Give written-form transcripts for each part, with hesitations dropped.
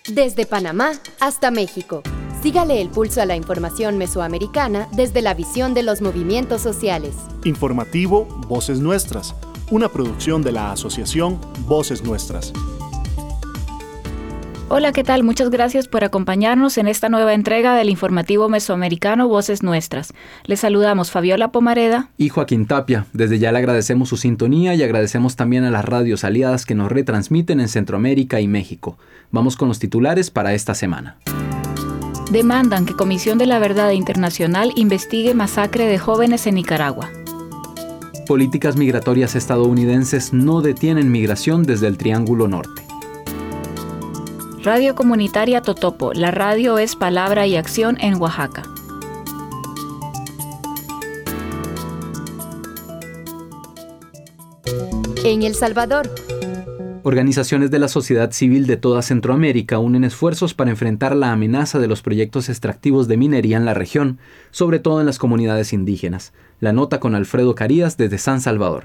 Desde Panamá hasta México. Sígale el pulso a la información mesoamericana desde la visión de los movimientos sociales. Informativo Voces Nuestras, una producción de la asociación Voces Nuestras. Hola, ¿qué tal? Muchas gracias por acompañarnos en esta nueva entrega del informativo mesoamericano Voces Nuestras. Les saludamos Fabiola Pomareda y Joaquín Tapia. Desde ya le agradecemos su sintonía y agradecemos también a las radios aliadas que nos retransmiten en Centroamérica y México. Vamos con los titulares para esta semana. Demandan que Comisión de la Verdad Internacional investigue masacre de jóvenes en Nicaragua. Políticas migratorias estadounidenses no detienen migración desde el Triángulo Norte. Radio Comunitaria Totopo, la radio es palabra y acción en Oaxaca. En El Salvador. Organizaciones de la sociedad civil de toda Centroamérica unen esfuerzos para enfrentar la amenaza de los proyectos extractivos de minería en la región, sobre todo en las comunidades indígenas. La nota con Alfredo Carías desde San Salvador.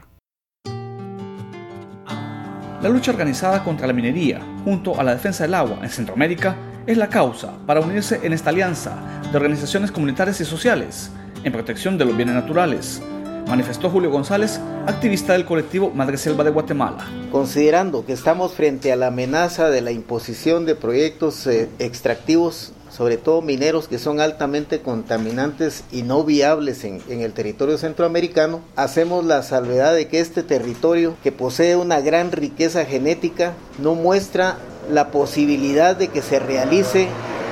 La lucha organizada contra la minería, junto a la defensa del agua en Centroamérica, es la causa para unirse en esta alianza de organizaciones comunitarias y sociales en protección de los bienes naturales, manifestó Julio González, activista del colectivo Madreselva de Guatemala. Considerando que estamos frente a la amenaza de la imposición de proyectos extractivos, sobre todo mineros que son altamente contaminantes y no viables en el territorio centroamericano, hacemos la salvedad de que este territorio, que posee una gran riqueza genética, no muestra la posibilidad de que se realice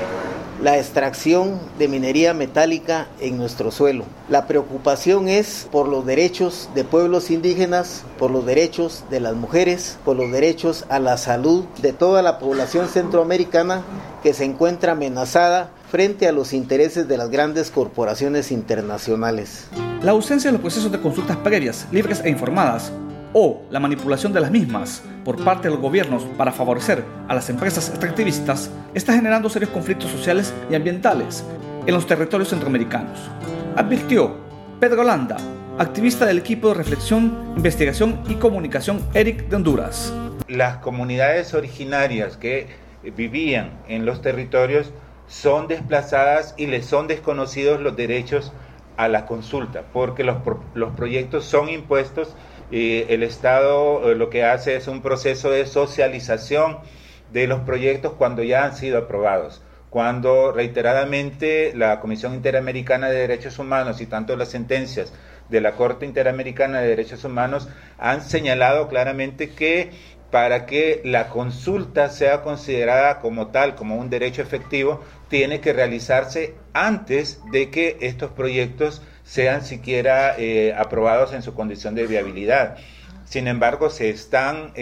la extracción de minería metálica en nuestro suelo. La preocupación es por los derechos de pueblos indígenas, por los derechos de las mujeres, por los derechos a la salud de toda la población centroamericana que se encuentra amenazada frente a los intereses de las grandes corporaciones internacionales. La ausencia de los procesos de consultas previas, libres e informadas, o la manipulación de las mismas por parte de los gobiernos para favorecer a las empresas extractivistas está generando serios conflictos sociales y ambientales en los territorios centroamericanos, advirtió Pedro Landa, activista del equipo de reflexión, investigación y comunicación ERIC de Honduras. Las comunidades originarias que vivían en los territorios son desplazadas y les son desconocidos los derechos a la consulta, porque los proyectos son impuestos. El Estado lo que hace es un proceso de socialización de los proyectos cuando ya han sido aprobados, cuando reiteradamente la Comisión Interamericana de Derechos Humanos y tanto las sentencias de la Corte Interamericana de Derechos Humanos han señalado claramente que para que la consulta sea considerada como tal, como un derecho efectivo, tiene que realizarse antes de que estos proyectos sean siquiera aprobados en su condición de viabilidad. Sin embargo, se están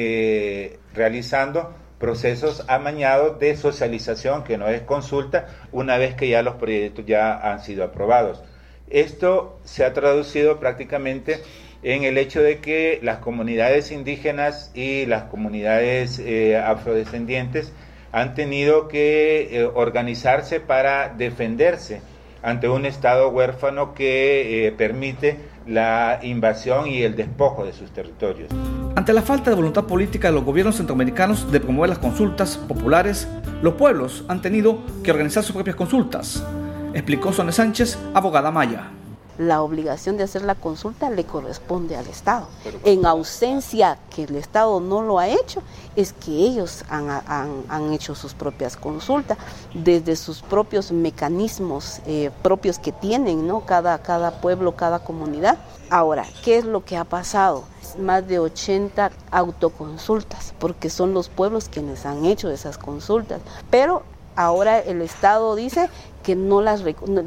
realizando procesos amañados de socialización, que no es consulta, una vez que ya los proyectos ya han sido aprobados. Esto se ha traducido prácticamente en el hecho de que las comunidades indígenas y las comunidades afrodescendientes han tenido que organizarse para defenderse ante un Estado huérfano que permite la invasión y el despojo de sus territorios. Ante la falta de voluntad política de los gobiernos centroamericanos de promover las consultas populares, los pueblos han tenido que organizar sus propias consultas, explicó Sonia Sánchez, abogada maya. La obligación de hacer la consulta le corresponde al Estado. En ausencia que el Estado no lo ha hecho, es que ellos han hecho sus propias consultas, desde sus propios mecanismos propios que tienen, ¿no? Cada pueblo, cada comunidad. Ahora, ¿qué es lo que ha pasado? Más de 80 autoconsultas, porque son los pueblos quienes han hecho esas consultas. Pero ahora el Estado dice que no la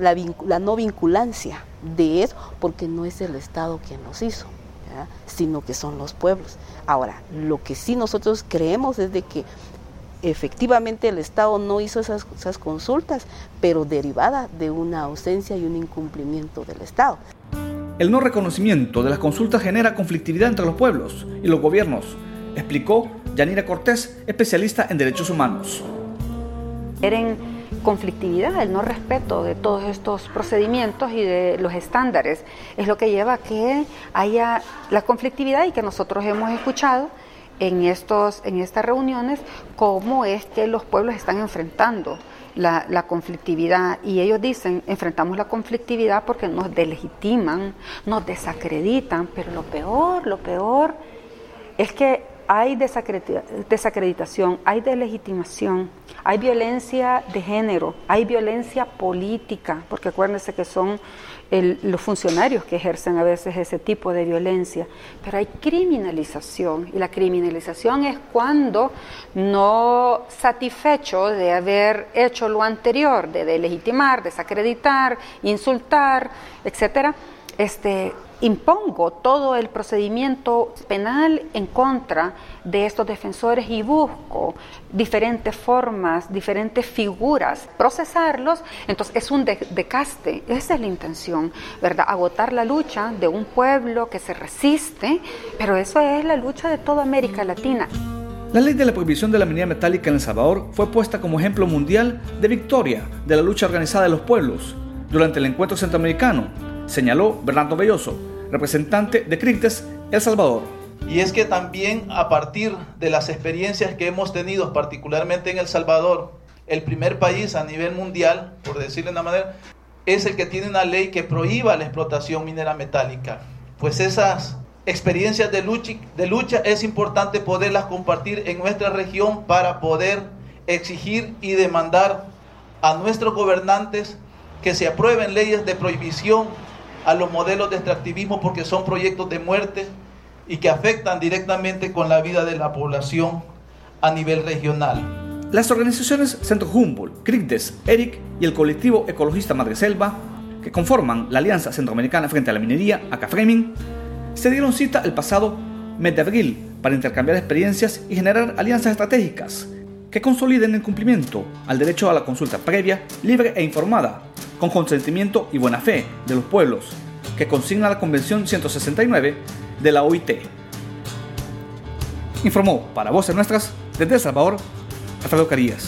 no vinculancia de eso, porque no es el Estado quien los hizo, ¿verdad? Sino que son los pueblos. Ahora, lo que sí nosotros creemos es de que efectivamente el Estado no hizo esas consultas, pero derivada de una ausencia y un incumplimiento del Estado. El no reconocimiento de las consultas genera conflictividad entre los pueblos y los gobiernos, explicó Yanira Cortés, especialista en derechos humanos. Conflictividad, el no respeto de todos estos procedimientos y de los estándares es lo que lleva a que haya la conflictividad y que nosotros hemos escuchado en estas reuniones cómo es que los pueblos están enfrentando la conflictividad, y ellos dicen, enfrentamos la conflictividad porque nos delegitiman, nos desacreditan, pero lo peor es que hay desacreditación, hay delegitimación, hay violencia de género, hay violencia política, porque acuérdense que son los funcionarios que ejercen a veces ese tipo de violencia, pero hay criminalización, y la criminalización es cuando, no satisfecho de haber hecho lo anterior, de delegitimar, desacreditar, insultar, etcétera, impongo todo el procedimiento penal en contra de estos defensores y busco diferentes formas, diferentes figuras, procesarlos. Entonces es un desgaste, esa es la intención, ¿verdad? Agotar la lucha de un pueblo que se resiste, pero eso es la lucha de toda América Latina. La ley de la prohibición de la minería metálica en El Salvador fue puesta como ejemplo mundial de victoria de la lucha organizada de los pueblos durante el encuentro centroamericano, señaló Bernardo Belloso, representante de CRICTES El Salvador. Y es que también a partir de las experiencias que hemos tenido, particularmente en El Salvador, el primer país a nivel mundial, por decirlo de una manera, es el que tiene una ley que prohíba la explotación minera metálica. Pues esas experiencias de lucha es importante poderlas compartir en nuestra región para poder exigir y demandar a nuestros gobernantes que se aprueben leyes de prohibición a los modelos de extractivismo, porque son proyectos de muerte y que afectan directamente con la vida de la población a nivel regional. Las organizaciones Centro Humboldt, CRICTES, ERIC y el colectivo ecologista Madreselva, que conforman la Alianza Centroamericana frente a la Minería, ACA-FREMIN, se dieron cita el pasado mes de abril para intercambiar experiencias y generar alianzas estratégicas que consoliden el cumplimiento al derecho a la consulta previa, libre e informada, con consentimiento y buena fe de los pueblos, que consigna la Convención 169 de la OIT. Informó para Voces Nuestras, desde El Salvador, Alfredo Carías.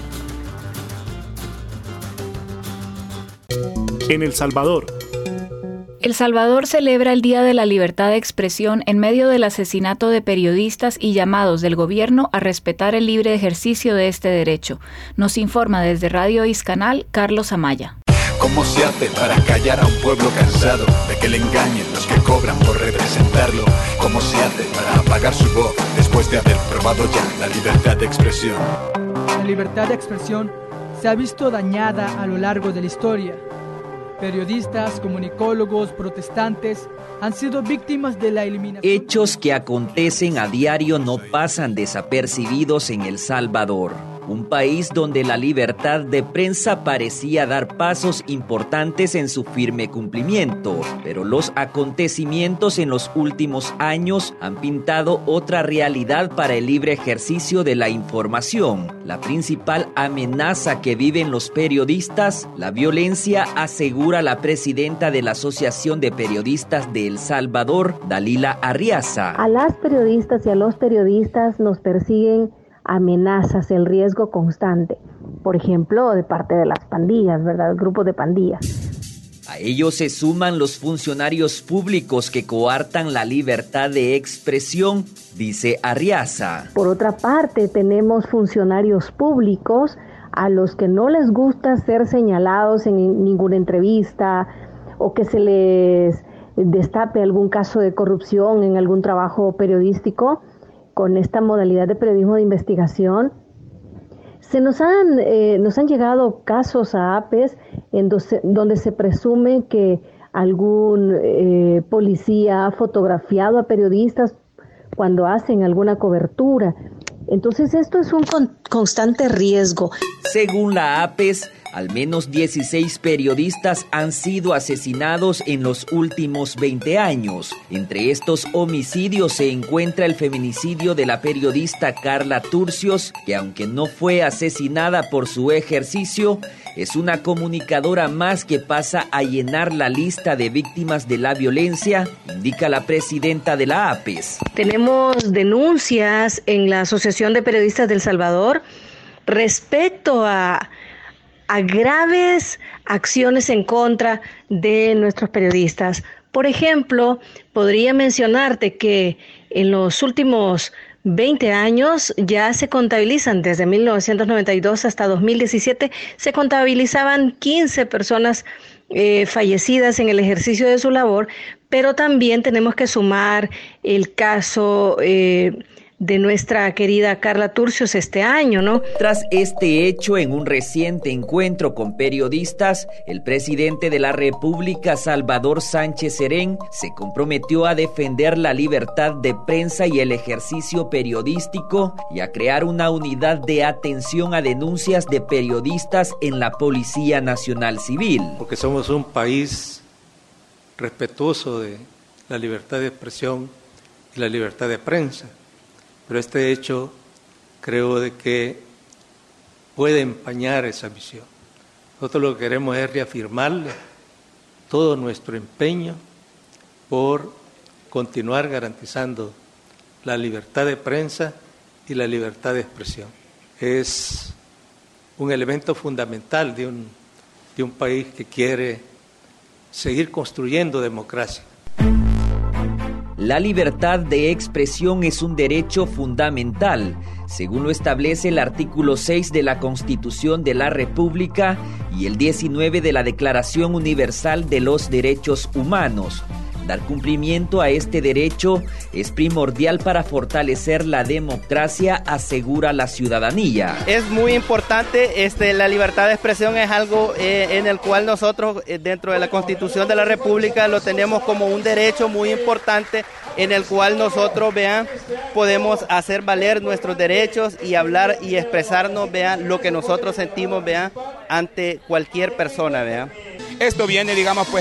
En El Salvador. El Salvador celebra el Día de la Libertad de Expresión en medio del asesinato de periodistas y llamados del gobierno a respetar el libre ejercicio de este derecho. Nos informa desde Radio Iscanal, Carlos Amaya. ¿Cómo se hace para callar a un pueblo cansado de que le engañen los que cobran por representarlo? ¿Cómo se hace para apagar su voz después de haber probado ya la libertad de expresión? La libertad de expresión se ha visto dañada a lo largo de la historia. Periodistas, comunicólogos, protestantes han sido víctimas de la eliminación. Hechos que acontecen a diario no pasan desapercibidos en El Salvador, un país donde la libertad de prensa parecía dar pasos importantes en su firme cumplimiento, pero los acontecimientos en los últimos años han pintado otra realidad para el libre ejercicio de la información. La principal amenaza que viven los periodistas, la violencia, asegura la presidenta de la Asociación de Periodistas de El Salvador, Dalila Arriaza. A las periodistas y a los periodistas nos persiguen amenazas, el riesgo constante, por ejemplo, de parte de las pandillas, ¿verdad? Grupos de pandillas. A ellos se suman los funcionarios públicos que coartan la libertad de expresión, dice Arriaza. Por otra parte, tenemos funcionarios públicos a los que no les gusta ser señalados en ninguna entrevista o que se les destape algún caso de corrupción en algún trabajo periodístico. Con esta modalidad de periodismo de investigación, nos han llegado casos a APES donde se presume que algún policía ha fotografiado a periodistas cuando hacen alguna cobertura. Entonces esto es un constante riesgo. Según la APES, al menos 16 periodistas han sido asesinados en los últimos 20 años. Entre estos homicidios se encuentra el feminicidio de la periodista Carla Turcios, que aunque no fue asesinada por su ejercicio, es una comunicadora más que pasa a llenar la lista de víctimas de la violencia, indica la presidenta de la APES. Tenemos denuncias en la Asociación de Periodistas de El Salvador respecto a graves acciones en contra de nuestros periodistas. Por ejemplo, podría mencionarte que en los últimos 20 años ya se contabilizan, desde 1992 hasta 2017 se contabilizaban 15 personas fallecidas en el ejercicio de su labor, pero también tenemos que sumar el caso de nuestra querida Carla Turcios este año, ¿no? Tras este hecho, en un reciente encuentro con periodistas, el presidente de la República, Salvador Sánchez Serén, se comprometió a defender la libertad de prensa y el ejercicio periodístico y a crear una unidad de atención a denuncias de periodistas en la Policía Nacional Civil. Porque somos un país respetuoso de la libertad de expresión y la libertad de prensa. Pero este hecho creo de que puede empañar esa visión. Nosotros lo que queremos es reafirmarle todo nuestro empeño por continuar garantizando la libertad de prensa y la libertad de expresión. Es un elemento fundamental de un país que quiere seguir construyendo democracia. La libertad de expresión es un derecho fundamental, según lo establece el artículo 6 de la Constitución de la República y el 19 de la Declaración Universal de los Derechos Humanos. Dar cumplimiento a este derecho es primordial para fortalecer la democracia, asegura la ciudadanía. Es muy importante, la libertad de expresión es algo en el cual nosotros dentro de la Constitución de la República lo tenemos como un derecho muy importante en el cual nosotros, podemos hacer valer nuestros derechos y hablar y expresarnos, lo que nosotros sentimos, ante cualquier persona, Esto viene,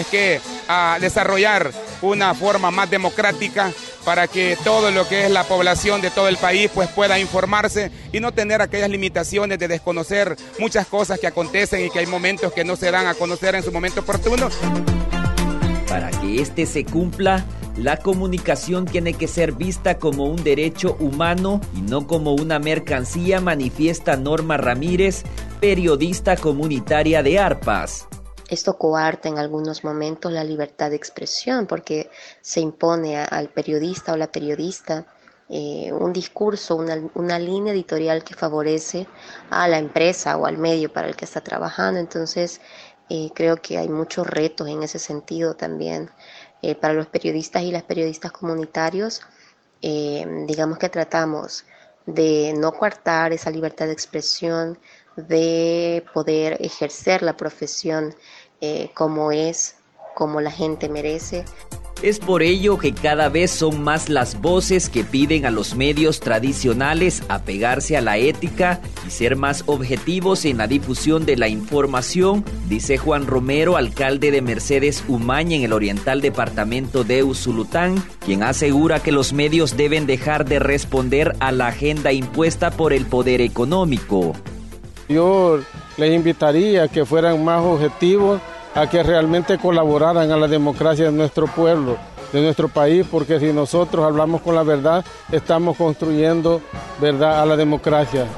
a desarrollar una forma más democrática para que todo lo que es la población de todo el país pueda informarse y no tener aquellas limitaciones de desconocer muchas cosas que acontecen y que hay momentos que no se dan a conocer en su momento oportuno. Para que este se cumpla, la comunicación tiene que ser vista como un derecho humano y no como una mercancía, manifiesta Norma Ramírez, periodista comunitaria de Arpas. Esto coarta en algunos momentos la libertad de expresión porque se impone al periodista o la periodista un discurso, una línea editorial que favorece a la empresa o al medio para el que está trabajando. Entonces creo que hay muchos retos en ese sentido también para los periodistas y las periodistas comunitarios. Digamos que tratamos de no coartar esa libertad de expresión, de poder ejercer la profesión como la gente merece. Es por ello que cada vez son más las voces que piden a los medios tradicionales apegarse a la ética y ser más objetivos en la difusión de la información, dice Juan Romero, alcalde de Mercedes Umaña en el oriental departamento de Usulután, quien asegura que los medios deben dejar de responder a la agenda impuesta por el poder económico. Yo les invitaría a que fueran más objetivos, a que realmente colaboraran a la democracia de nuestro pueblo, de nuestro país, porque si nosotros hablamos con la verdad, estamos construyendo verdad a la democracia.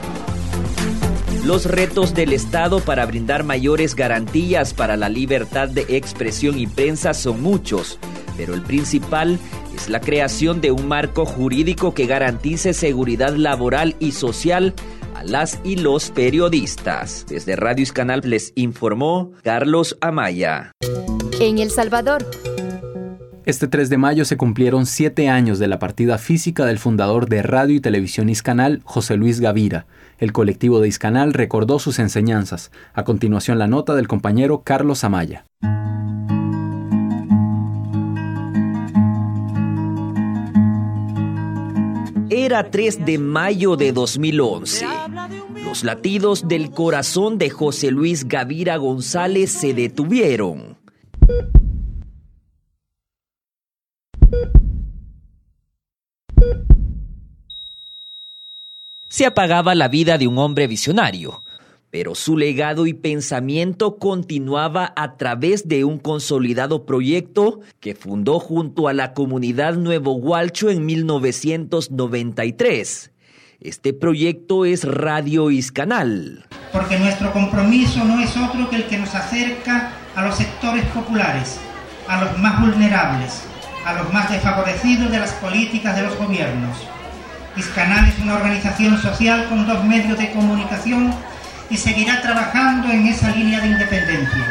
Los retos del Estado para brindar mayores garantías para la libertad de expresión y prensa son muchos, pero el principal es la creación de un marco jurídico que garantice seguridad laboral y social a las y los periodistas. Desde Radio Iscanal les informó Carlos Amaya. En El Salvador. Este 3 de mayo se cumplieron 7 años de la partida física del fundador de Radio y Televisión Iscanal, José Luis Gavira. El colectivo de Iscanal recordó sus enseñanzas. A continuación la nota del compañero Carlos Amaya. Era 3 de mayo de 2011. Los latidos del corazón de José Luis Gavira González se detuvieron. Se apagaba la vida de un hombre visionario, pero su legado y pensamiento continuaba a través de un consolidado proyecto que fundó junto a la comunidad Nuevo Gualcho en 1993. Este proyecto es Radio Iscanal. Porque nuestro compromiso no es otro que el que nos acerca a los sectores populares, a los más vulnerables, a los más desfavorecidos de las políticas de los gobiernos. Iscanal es una organización social con 2 medios de comunicación y seguirá trabajando en esa línea de independencia.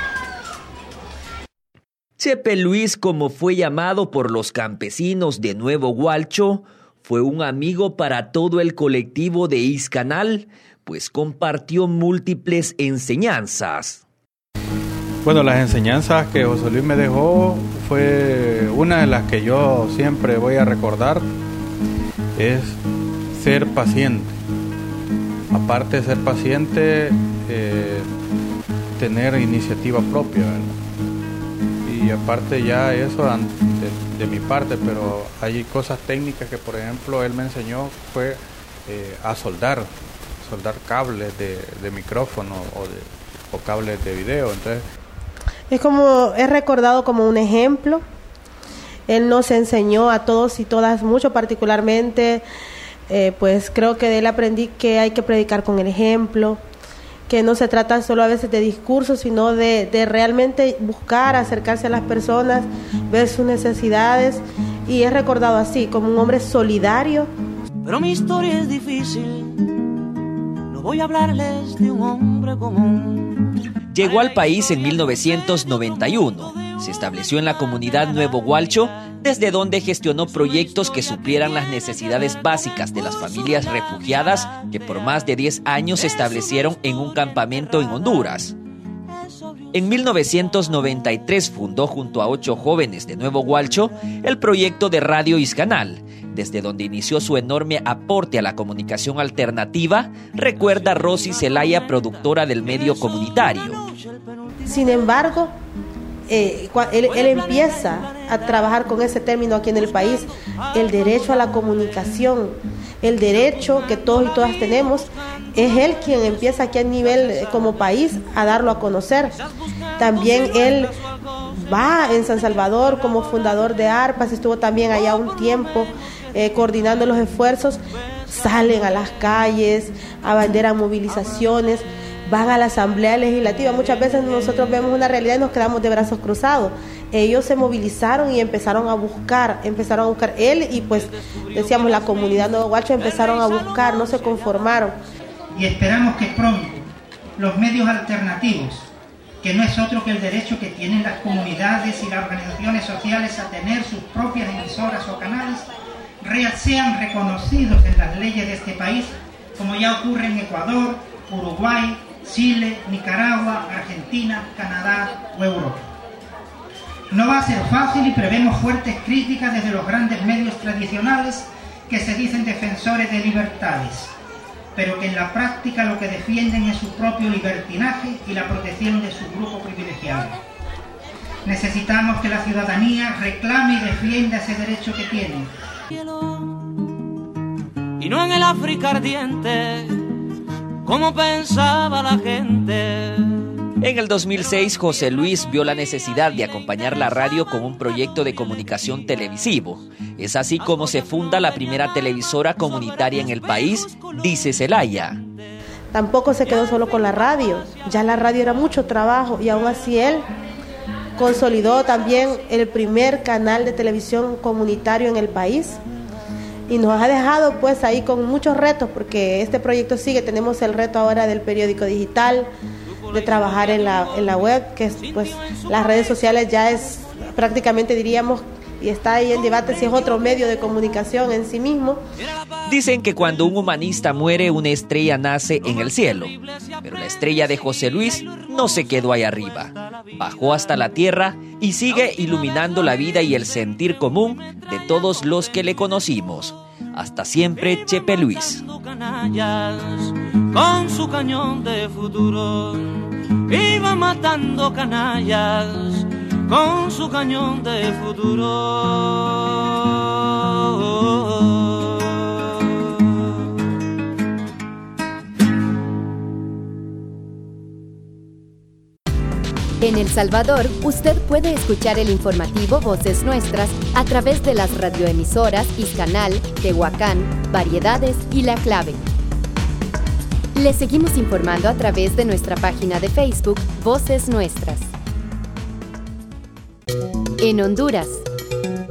Chepe Luis, como fue llamado por los campesinos de Nuevo Gualcho, fue un amigo para todo el colectivo de Iscanal, pues compartió múltiples enseñanzas. Bueno, las enseñanzas que José Luis me dejó fue una de las que yo siempre voy a recordar, es ser paciente. Aparte de ser paciente, tener iniciativa propia, ¿verdad? Y aparte ya eso de mi parte, pero hay cosas técnicas que, por ejemplo, él me enseñó fue a soldar cables de micrófono o cables de video. Entonces es recordado como un ejemplo. Él nos enseñó a todos y todas mucho, particularmente, pues creo que de él aprendí que hay que predicar con el ejemplo, que no se trata solo a veces de discursos, sino de realmente buscar, acercarse a las personas, ver sus necesidades, y es recordado así, como un hombre solidario. Pero mi historia es difícil, no voy a hablarles de un hombre común. Llegó al país en 1991. Se estableció en la comunidad Nuevo Gualcho, desde donde gestionó proyectos que suplieran las necesidades básicas de las familias refugiadas que por más de 10 años se establecieron en un campamento en Honduras. En 1993 fundó junto a 8 jóvenes de Nuevo Gualcho el proyecto de Radio Iscanal, desde donde inició su enorme aporte a la comunicación alternativa, recuerda Rosy Zelaya, productora del medio comunitario. Sin embargo, él empieza a trabajar con ese término aquí en el país, el derecho a la comunicación, el derecho que todos y todas tenemos. Es él quien empieza aquí a nivel como país a darlo a conocer. También él va en San Salvador como fundador de ARPAS, estuvo también allá un tiempo coordinando los esfuerzos. Salen a las calles, abanderan movilizaciones, van a la Asamblea Legislativa. Muchas veces nosotros vemos una realidad y nos quedamos de brazos cruzados. Ellos se movilizaron y empezaron a buscar él y pues decíamos la comunidad Nuevo Gualcho empezaron a buscar, no se conformaron. Y esperamos que pronto los medios alternativos, que no es otro que el derecho que tienen las comunidades y las organizaciones sociales a tener sus propias emisoras o canales, sean reconocidos en las leyes de este país, como ya ocurre en Ecuador, Uruguay, Chile, Nicaragua, Argentina, Canadá o Europa. No va a ser fácil y prevemos fuertes críticas desde los grandes medios tradicionales que se dicen defensores de libertades, pero que en la práctica lo que defienden es su propio libertinaje y la protección de su grupo privilegiado. Necesitamos que la ciudadanía reclame y defienda ese derecho que tienen. Y no en el África ardiente, como pensaba la gente. En el 2006, José Luis vio la necesidad de acompañar la radio con un proyecto de comunicación televisivo. Es así como se funda la primera televisora comunitaria en el país, dice Zelaya. Tampoco se quedó solo con la radio, ya la radio era mucho trabajo y aún así él consolidó también el primer canal de televisión comunitario en el país. Y nos ha dejado pues ahí con muchos retos, porque este proyecto sigue. Tenemos el reto ahora del periódico digital, de trabajar en la web, que es, pues las redes sociales ya es prácticamente, diríamos, y está ahí en debate si es otro medio de comunicación en sí mismo. Dicen que cuando un humanista muere, una estrella nace en el cielo, pero la estrella de José Luis no se quedó ahí arriba, bajó hasta la tierra y sigue iluminando la vida y el sentir común de todos los que le conocimos. Hasta siempre, Chepe Luis. Con su cañón de futuro iba matando canallas con su cañón de futuro. En El Salvador, usted puede escuchar el informativo Voces Nuestras a través de las radioemisoras Iscanal, Tehuacán, Variedades y La Clave. Le seguimos informando a través de nuestra página de Facebook Voces Nuestras. En Honduras.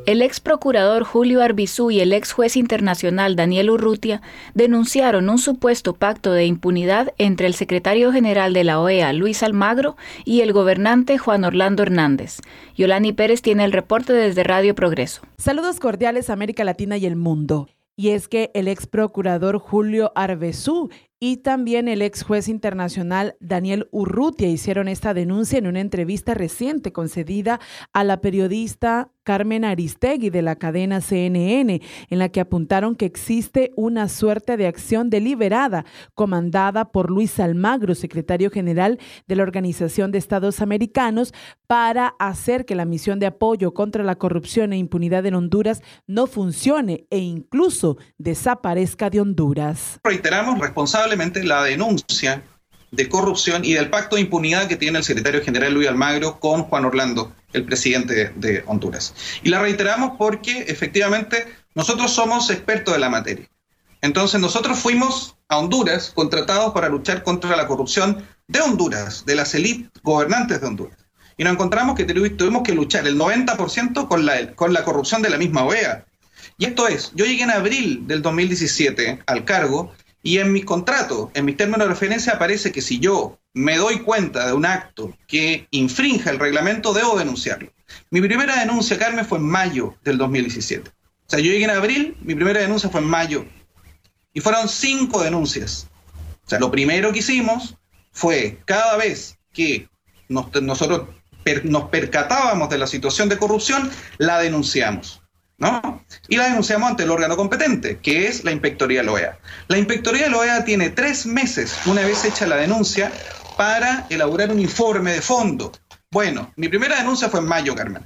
El ex procurador Julio Arbizu y el ex juez internacional Daniel Urrutia denunciaron un supuesto pacto de impunidad entre el secretario general de la OEA, Luis Almagro, y el gobernante Juan Orlando Hernández. Yolani Pérez tiene el reporte desde Radio Progreso. Saludos cordiales a América Latina y el mundo. Y es que el ex procurador Julio Arbizu y también el ex juez internacional Daniel Urrutia hicieron esta denuncia en una entrevista reciente concedida a la periodista Carmen Aristegui de la cadena CNN, en la que apuntaron que existe una suerte de acción deliberada comandada por Luis Almagro, secretario general de la Organización de Estados Americanos, para hacer que la misión de apoyo contra la corrupción e impunidad en Honduras no funcione e incluso desaparezca de Honduras. Reiteramos responsablemente la denuncia de corrupción y del pacto de impunidad que tiene el secretario general Luis Almagro con Juan Orlando, el presidente de Honduras. Y la reiteramos porque efectivamente nosotros somos expertos de la materia. Entonces nosotros fuimos a Honduras contratados para luchar contra la corrupción de Honduras, de las élites gobernantes de Honduras. Y nos encontramos que tuvimos que luchar el 90% con la corrupción de la misma OEA. Y esto es, yo llegué en abril del 2017 al cargo y en mi contrato, en mis términos de referencia, aparece que si yo me doy cuenta de un acto que infrinja el reglamento, debo denunciarlo. Mi primera denuncia, Carmen, fue en mayo del 2017. O sea, yo llegué en abril, mi primera denuncia fue en mayo. Y fueron 5 denuncias. O sea, lo primero que hicimos fue, cada vez que nosotros nos percatábamos de la situación de corrupción, la denunciamos, ¿no? Y la denunciamos ante el órgano competente, que es la Inspectoría de la OEA. La Inspectoría de la OEA tiene 3 meses, una vez hecha la denuncia, para elaborar un informe de fondo. Bueno, mi primera denuncia fue en mayo, Carmen.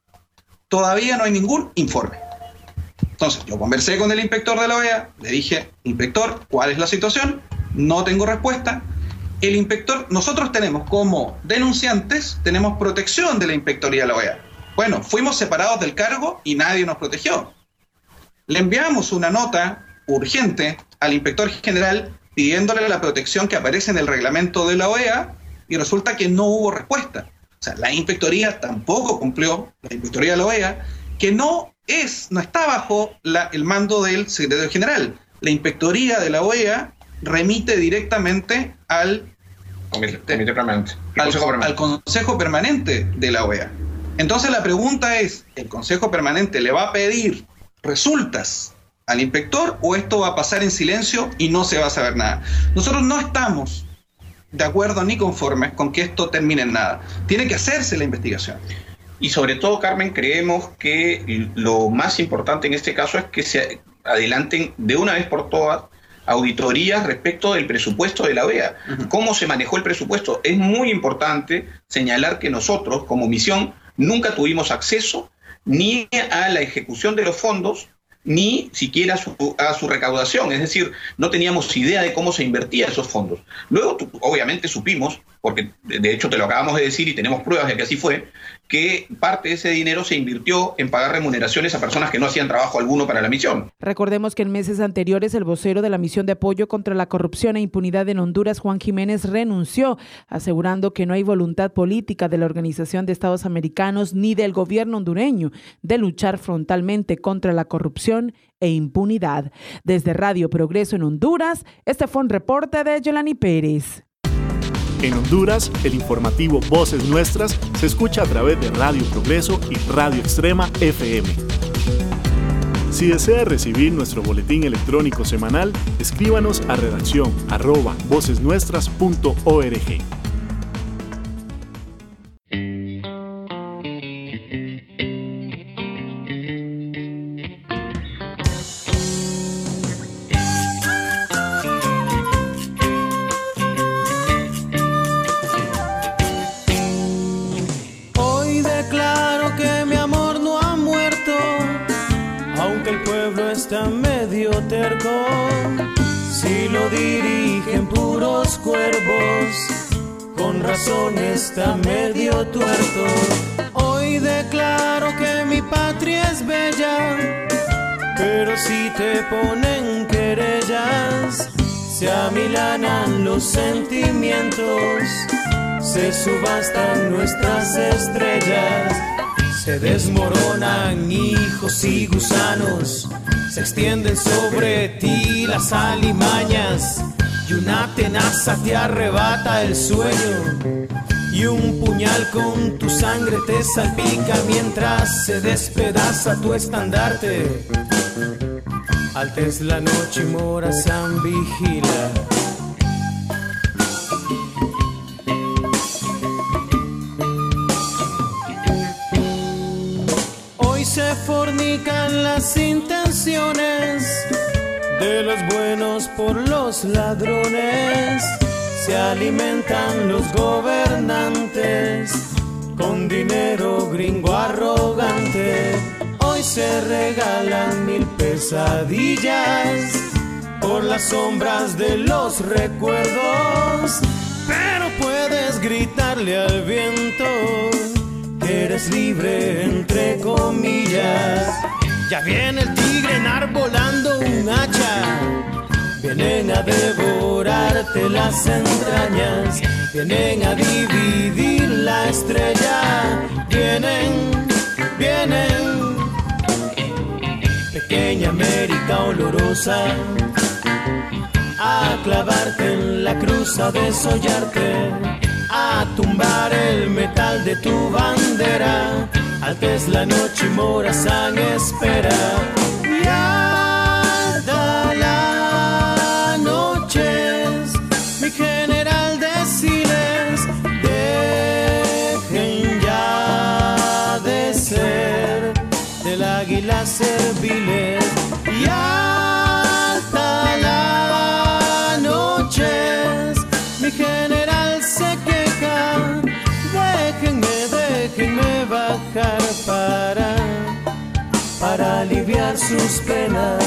Todavía no hay ningún informe. Entonces, yo conversé con el inspector de la OEA, le dije, inspector, ¿cuál es la situación? No tengo respuesta. El inspector, nosotros tenemos como denunciantes, tenemos protección de la Inspectoría de la OEA. Bueno, fuimos separados del cargo y nadie nos protegió. Le enviamos una nota urgente al inspector general pidiéndole la protección que aparece en el reglamento de la OEA y resulta que no hubo respuesta. O sea, la inspectoría tampoco cumplió, la Inspectoría de la OEA, que no está bajo el mando del secretario general. La Inspectoría de la OEA remite directamente al Consejo Permanente de la OEA. Entonces la pregunta es, ¿el Consejo Permanente le va a pedir resultas al inspector o esto va a pasar en silencio y no se va a saber nada? Nosotros no estamos de acuerdo ni conformes con que esto termine en nada. Tiene que hacerse la investigación. Y sobre todo, Carmen, creemos que lo más importante en este caso es que se adelanten de una vez por todas auditorías respecto del presupuesto de la OEA. ¿Cómo se manejó el presupuesto? Es muy importante señalar que nosotros, como misión, nunca tuvimos acceso ni a la ejecución de los fondos, ni siquiera a su recaudación. Es decir, no teníamos idea de cómo se invertían esos fondos. Luego, obviamente, supimos, porque de hecho te lo acabamos de decir y tenemos pruebas de que así fue, que parte de ese dinero se invirtió en pagar remuneraciones a personas que no hacían trabajo alguno para la misión. Recordemos que en meses anteriores el vocero de la Misión de Apoyo contra la Corrupción e Impunidad en Honduras, Juan Jiménez, renunció, asegurando que no hay voluntad política de la Organización de Estados Americanos ni del gobierno hondureño de luchar frontalmente contra la corrupción e impunidad. Desde Radio Progreso en Honduras, este fue un reporte de Yolani Pérez. En Honduras, el informativo Voces Nuestras se escucha a través de Radio Progreso y Radio Extrema FM. Si desea recibir nuestro boletín electrónico semanal, escríbanos a redacción@vocesnuestras.org. Está medio terco, si lo dirigen puros cuervos, con razón está medio tuerto. Hoy declaro que mi patria es bella, pero si te ponen querellas, se amilanan los sentimientos, se subastan nuestras estrellas. Se desmoronan hijos y gusanos, se extienden sobre ti las alimañas, y una tenaza te arrebata el sueño, y un puñal con tu sangre te salpica mientras se despedaza tu estandarte. Alta es la noche y Morazán vigila. Hoy se fornican las intenciones de los buenos por los ladrones. Se alimentan los gobernantes con dinero gringo arrogante. Hoy se regalan 1000 pesadillas por las sombras de los recuerdos. Pero puedes gritarle al viento que eres libre entre comillas. Ya viene el tigre enarbolando un hacha. Vienen a devorarte las entrañas, vienen a dividir la estrella. Vienen, vienen, pequeña América olorosa, a clavarte en la cruz, a desollarte, a tumbar el metal de tu bandera. Alta es la noche y Morazán espera. Y alta la noche es, mi general, deciles, dejen ya de ser del águila serviles. Y alta la noche es, mi general se queja, déjenme bajar para aliviar sus penas.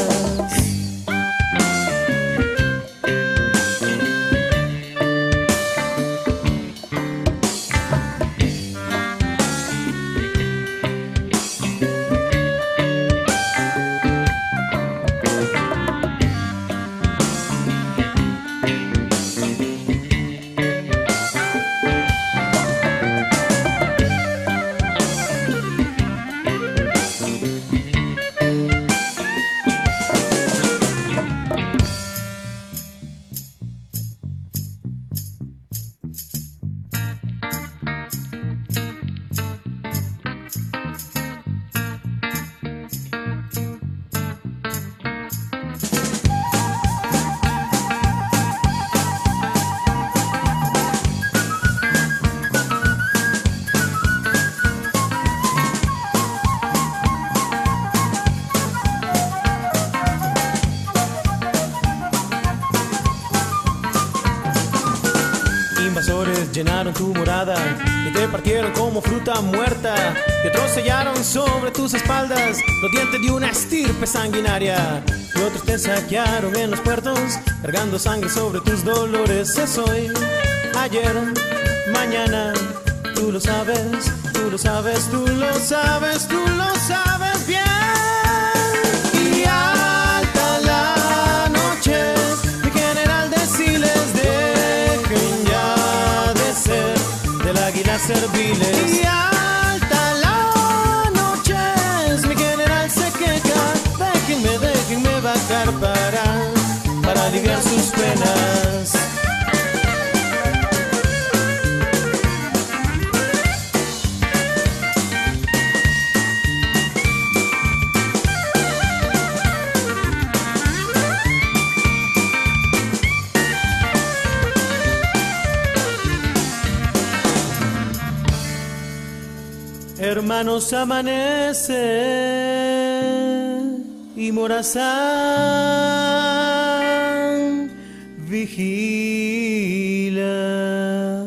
Llenaron tu morada y te partieron como fruta muerta, y otros sellaron sobre tus espaldas los dientes de una estirpe sanguinaria, y otros te saquearon en los puertos cargando sangre sobre tus dolores. Es hoy, ayer, mañana, tú lo sabes, tú lo sabes, tú lo sabes, tú lo sabes bien. Y alta la noche, mi general, deciles, dejen ya de ser del águila serviles. Y alta la noche, mi general se queja, déjenme bajar para aliviar sus penas. Hermanos, amanece y Morazán vigila.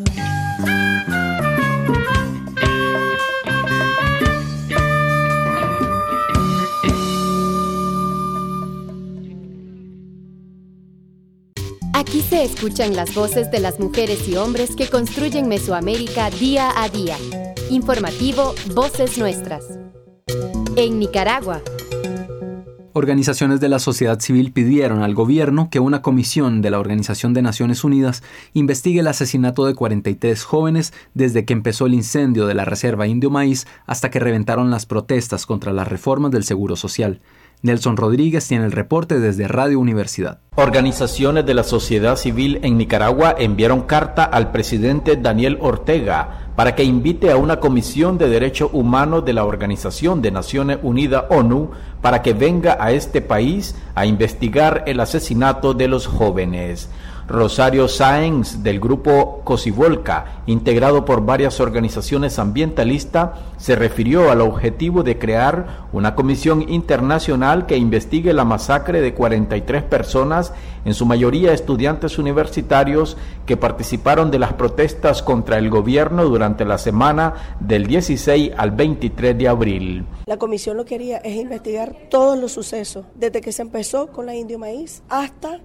Aquí se escuchan las voces de las mujeres y hombres que construyen Mesoamérica día a día. Informativo Voces Nuestras. En Nicaragua. Organizaciones de la sociedad civil pidieron al gobierno que una comisión de la Organización de Naciones Unidas investigue el asesinato de 43 jóvenes desde que empezó el incendio de la reserva Indio Maíz hasta que reventaron las protestas contra las reformas del Seguro Social. Nelson Rodríguez tiene el reporte desde Radio Universidad. Organizaciones de la sociedad civil en Nicaragua enviaron carta al presidente Daniel Ortega para que invite a una comisión de derechos humanos de la Organización de Naciones Unidas, ONU, para que venga a este país a investigar el asesinato de los jóvenes. Rosario Sáenz, del grupo Cocibolca, integrado por varias organizaciones ambientalistas, se refirió al objetivo de crear una comisión internacional que investigue la masacre de 43 personas, en su mayoría estudiantes universitarios, que participaron de las protestas contra el gobierno durante la semana del 16 al 23 de abril. La comisión lo que quería es investigar todos los sucesos, desde que se empezó con la Indio Maíz hasta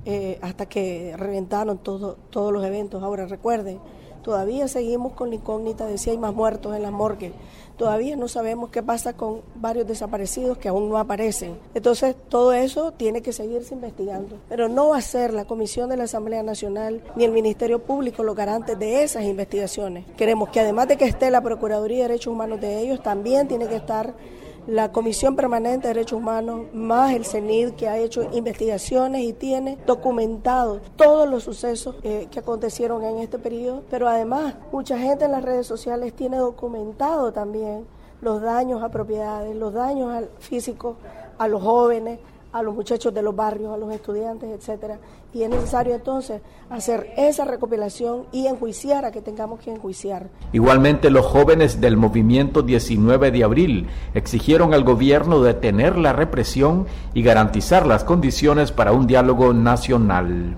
que reventaron todos los eventos. Ahora recuerden, todavía seguimos con la incógnita de si hay más muertos en las morgues. Todavía no sabemos qué pasa con varios desaparecidos que aún no aparecen. Entonces todo eso tiene que seguirse investigando. Pero no va a ser la Comisión de la Asamblea Nacional ni el Ministerio Público los garantes de esas investigaciones. Queremos que además de que esté la Procuraduría de Derechos Humanos de ellos, también tiene que estar la Comisión Permanente de Derechos Humanos, más el CENID, que ha hecho investigaciones y tiene documentado todos los sucesos que acontecieron en este periodo, pero además mucha gente en las redes sociales tiene documentado también los daños a propiedades, los daños físicos a los jóvenes, a los muchachos de los barrios, a los estudiantes, etcétera. Y es necesario entonces hacer esa recopilación y enjuiciar a que tengamos que enjuiciar. Igualmente, los jóvenes del movimiento 19 de abril exigieron al gobierno detener la represión y garantizar las condiciones para un diálogo nacional.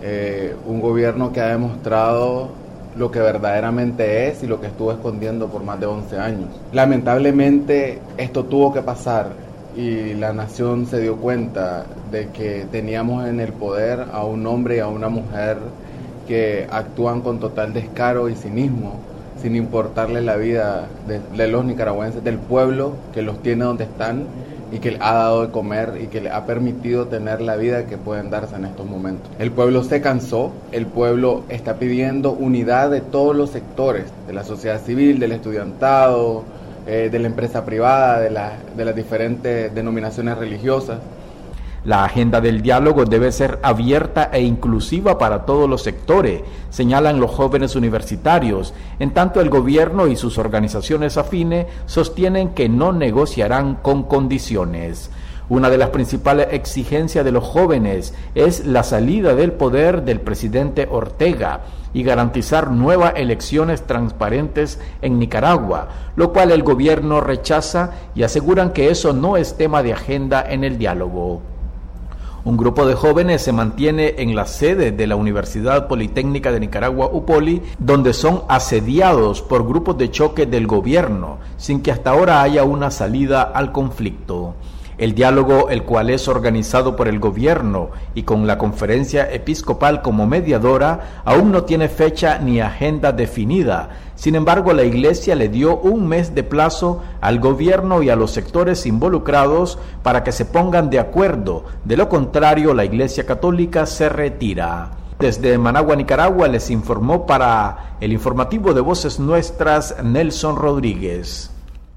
Un gobierno que ha demostrado lo que verdaderamente es y lo que estuvo escondiendo por más de 11 años. Lamentablemente esto tuvo que pasar. Y la nación se dio cuenta de que teníamos en el poder a un hombre y a una mujer que actúan con total descaro y cinismo, sin importarle la vida de los nicaragüenses, del pueblo que los tiene donde están y que les ha dado de comer y que les ha permitido tener la vida que pueden darse en estos momentos. El pueblo se cansó, el pueblo está pidiendo unidad de todos los sectores, de la sociedad civil, del estudiantado, de la empresa privada, de las diferentes denominaciones religiosas. La agenda del diálogo debe ser abierta e inclusiva para todos los sectores, señalan los jóvenes universitarios. En tanto, el gobierno y sus organizaciones afines sostienen que no negociarán con condiciones. Una de las principales exigencias de los jóvenes es la salida del poder del presidente Ortega y garantizar nuevas elecciones transparentes en Nicaragua, lo cual el gobierno rechaza y aseguran que eso no es tema de agenda en el diálogo. Un grupo de jóvenes se mantiene en la sede de la Universidad Politécnica de Nicaragua, UPOLI, donde son asediados por grupos de choque del gobierno, sin que hasta ahora haya una salida al conflicto. El diálogo, el cual es organizado por el gobierno y con la Conferencia Episcopal como mediadora, aún no tiene fecha ni agenda definida. Sin embargo, la Iglesia le dio un mes de plazo al gobierno y a los sectores involucrados para que se pongan de acuerdo. De lo contrario, la Iglesia Católica se retira. Desde Managua, Nicaragua, les informó para el informativo de Voces Nuestras, Nelson Rodríguez.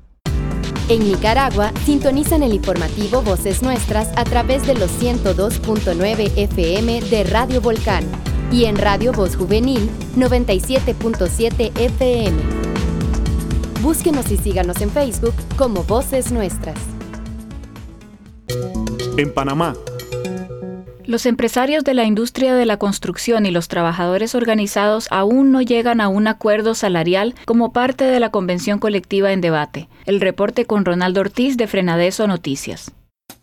En Nicaragua, sintonizan el informativo Voces Nuestras a través de los 102.9 FM de Radio Volcán y en Radio Voz Juvenil 97.7 FM. Búsquenos y síganos en Facebook como Voces Nuestras. En Panamá. Los empresarios de la industria de la construcción y los trabajadores organizados aún no llegan a un acuerdo salarial como parte de la convención colectiva en debate. El reporte con Ronaldo Ortiz de Frenadeso Noticias.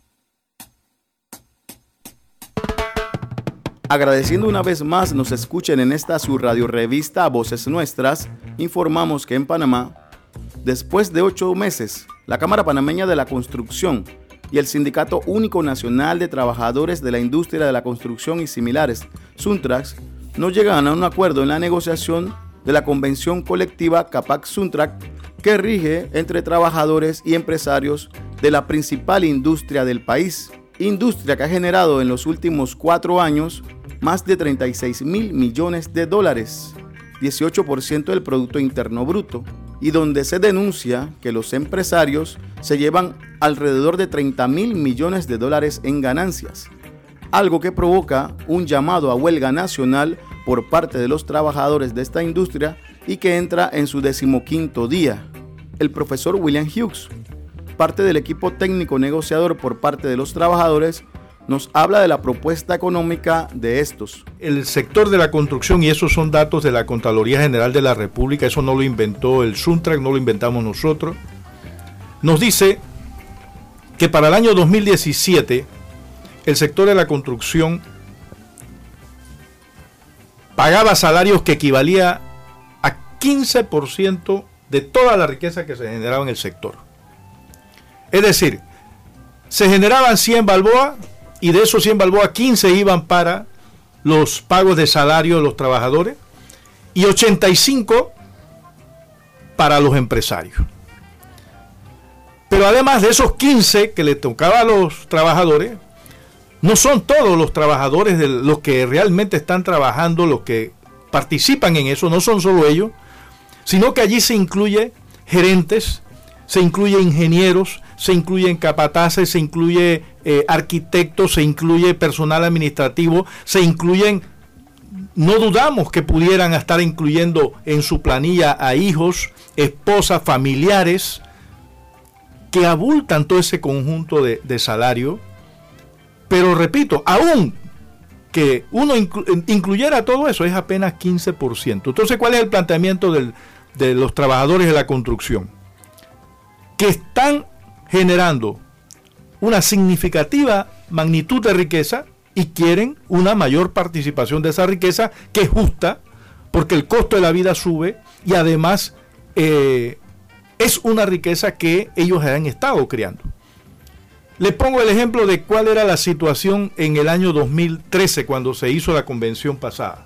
Agradeciendo una vez más nos escuchen en esta su radio revista Voces Nuestras, informamos que en Panamá, después de 8 meses, la Cámara Panameña de la Construcción y el Sindicato Único Nacional de Trabajadores de la Industria de la Construcción y similares, SUNTRAC, no llegan a un acuerdo en la negociación de la convención colectiva CAPAC-SUNTRAC que rige entre trabajadores y empresarios de la principal industria del país, industria que ha generado en los últimos 4 años más de 36.000 millones de dólares, 18% del Producto Interno Bruto, y donde se denuncia que los empresarios se llevan alrededor de 30.000 millones de dólares en ganancias, algo que provoca un llamado a huelga nacional por parte de los trabajadores de esta industria y que entra en su 15º día. El profesor William Hughes, parte del equipo técnico negociador por parte de los trabajadores, nos habla de la propuesta económica de estos. El sector de la construcción, y esos son datos de la Contraloría General de la República, eso no lo inventó el Suntrack, no lo inventamos nosotros, nos dice que para el año 2017 el sector de la construcción pagaba salarios que equivalía a 15% de toda la riqueza que se generaba en el sector. Es decir, se generaban 100 balboas y de esos 100 balboas 15 iban para los pagos de salario de los trabajadores y 85 para los empresarios. Pero además de esos 15 que le tocaba a los trabajadores, no son todos los trabajadores de los que realmente están trabajando, los que participan en eso, no son solo ellos, sino que allí se incluye gerentes, se incluye ingenieros, se incluyen capataces, se incluye arquitectos, se incluye personal administrativo, se incluyen, no dudamos que pudieran estar incluyendo en su planilla a hijos, esposas, familiares, que abultan todo ese conjunto de salario. Pero repito, aún que uno incluyera todo eso, es apenas 15%. Entonces, ¿cuál es el planteamiento de los trabajadores de la construcción? Que están generando una significativa magnitud de riqueza y quieren una mayor participación de esa riqueza, que es justa, porque el costo de la vida sube y además es una riqueza que ellos han estado creando. Les pongo el ejemplo de cuál era la situación en el año 2013 cuando se hizo la convención pasada.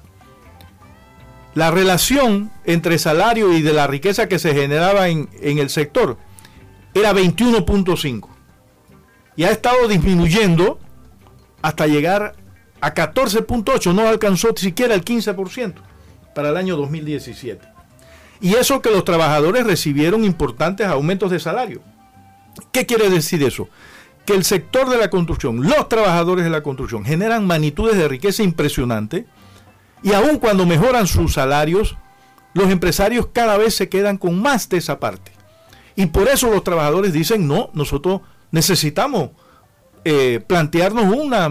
La relación entre salario y de la riqueza que se generaba en el sector era 21.5 y ha estado disminuyendo hasta llegar a 14.8, no alcanzó siquiera el 15% para el año 2017. Y eso que los trabajadores recibieron importantes aumentos de salario. ¿Qué quiere decir eso? Que el sector de la construcción, los trabajadores de la construcción generan magnitudes de riqueza impresionantes y aun cuando mejoran sus salarios, los empresarios cada vez se quedan con más de esa parte. Y por eso los trabajadores dicen, no, nosotros necesitamos plantearnos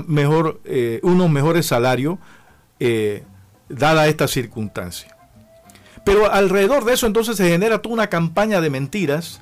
unos mejores salarios dada esta circunstancia. Pero alrededor de eso entonces se genera toda una campaña de mentiras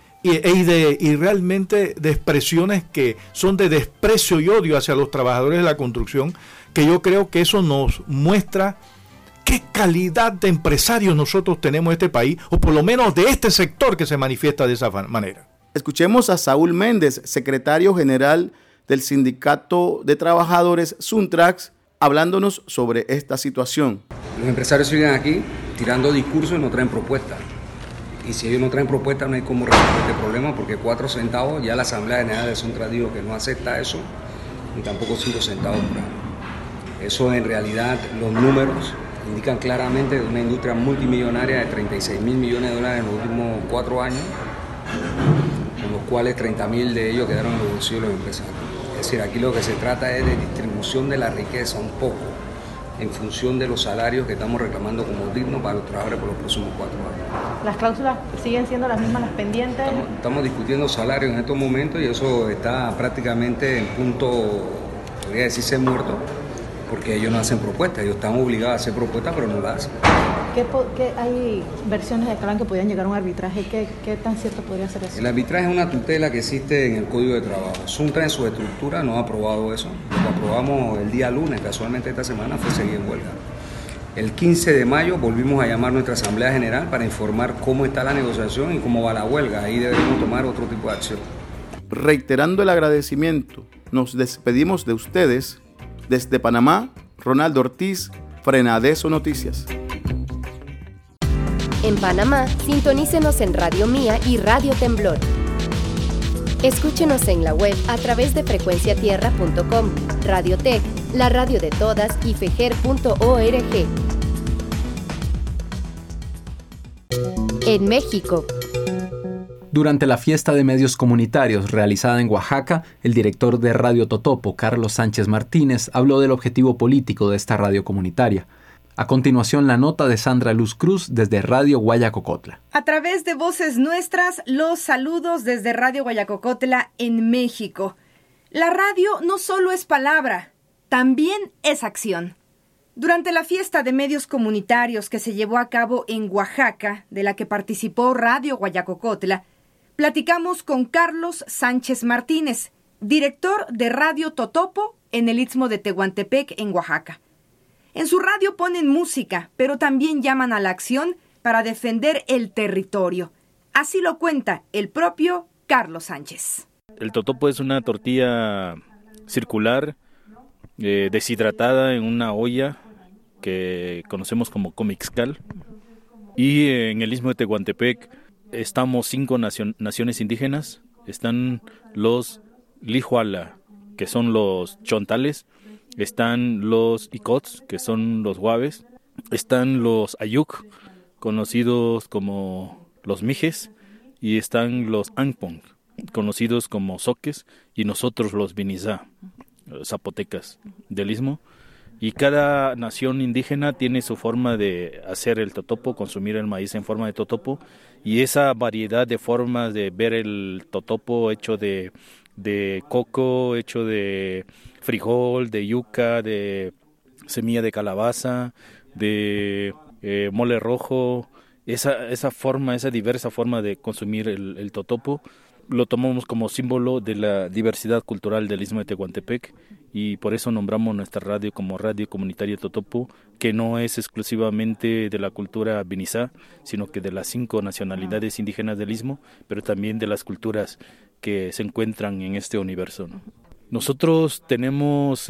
y realmente de expresiones que son de desprecio y odio hacia los trabajadores de la construcción, que yo creo que eso nos muestra qué calidad de empresarios nosotros tenemos en este país, o por lo menos de este sector que se manifiesta de esa manera. Escuchemos a Saúl Méndez, secretario general del Sindicato de Trabajadores Suntrax, hablándonos sobre esta situación. Los empresarios siguen aquí tirando discursos y no traen propuestas. Y si ellos no traen propuestas, no hay cómo resolver este problema, porque 4 centavos, ya la Asamblea General de Suntrax dijo que no acepta eso, ni tampoco 5 centavos por año. Eso en realidad, los números indican claramente de una industria multimillonaria de 36.000 millones de dólares en los últimos 4 años, con los cuales 30.000 de ellos quedaron en los bolsillos de los empresarios. Es decir, aquí lo que se trata es de distribución de la riqueza un poco, en función de los salarios que estamos reclamando como dignos para los trabajadores por los próximos 4 años. ¿Las cláusulas siguen siendo las mismas, las pendientes? Estamos discutiendo salarios en estos momentos y eso está prácticamente en punto, podría decirse, muerto, porque ellos no hacen propuestas, ellos están obligados a hacer propuestas, pero no las hacen. ¿Qué hay versiones de que podían llegar a un arbitraje? ¿Qué tan cierto podría ser eso? El arbitraje es una tutela que existe en el Código de Trabajo. Suntrax en su estructura no ha aprobado eso. Lo que aprobamos el día lunes, casualmente esta semana, fue seguir en huelga. El 15 de mayo volvimos a llamar a nuestra Asamblea General para informar cómo está la negociación y cómo va la huelga. Ahí debemos tomar otro tipo de acción. Reiterando el agradecimiento, nos despedimos de ustedes. Desde Panamá, Ronaldo Ortiz, Frenadeso Noticias. En Panamá, sintonícenos en Radio Mía y Radio Temblor. Escúchenos en la web a través de frecuenciatierra.com, Radiotech, la radio de todas y fejer.org. En México. Durante la fiesta de medios comunitarios realizada en Oaxaca, el director de Radio Totopo, Carlos Sánchez Martínez, habló del objetivo político de esta radio comunitaria. A continuación, la nota de Sandra Luz Cruz desde Radio Guayacocotla. A través de Voces Nuestras, los saludos desde Radio Guayacocotla en México. La radio no solo es palabra, también es acción. Durante la fiesta de medios comunitarios que se llevó a cabo en Oaxaca, de la que participó Radio Guayacocotla, platicamos con Carlos Sánchez Martínez, director de Radio Totopo en el Istmo de Tehuantepec, en Oaxaca. En su radio ponen música, pero también llaman a la acción para defender el territorio. Así lo cuenta el propio Carlos Sánchez. El totopo es una tortilla circular, deshidratada en una olla que conocemos como comixcal. Y en el Istmo de Tehuantepec estamos 5 naciones indígenas. Están los Lijuala, que son los chontales. Están los Icots, que son los Guaves. Están los Ayuk, conocidos como los Mijes. Y están los Angpong, conocidos como Soques. Y nosotros los Vinizá, zapotecas del Istmo. Y cada nación indígena tiene su forma de hacer el totopo, consumir el maíz en forma de totopo. Y esa variedad de formas de ver el totopo hecho de coco, hecho de frijol, de yuca, de semilla de calabaza, de mole rojo, esa forma, esa diversa forma de consumir el totopo, lo tomamos como símbolo de la diversidad cultural del Istmo de Tehuantepec, y por eso nombramos nuestra radio como Radio Comunitaria Totopo, que no es exclusivamente de la cultura vinizá, sino que de las 5 nacionalidades indígenas del Istmo, pero también de las culturas que se encuentran en este universo, ¿no? Nosotros tenemos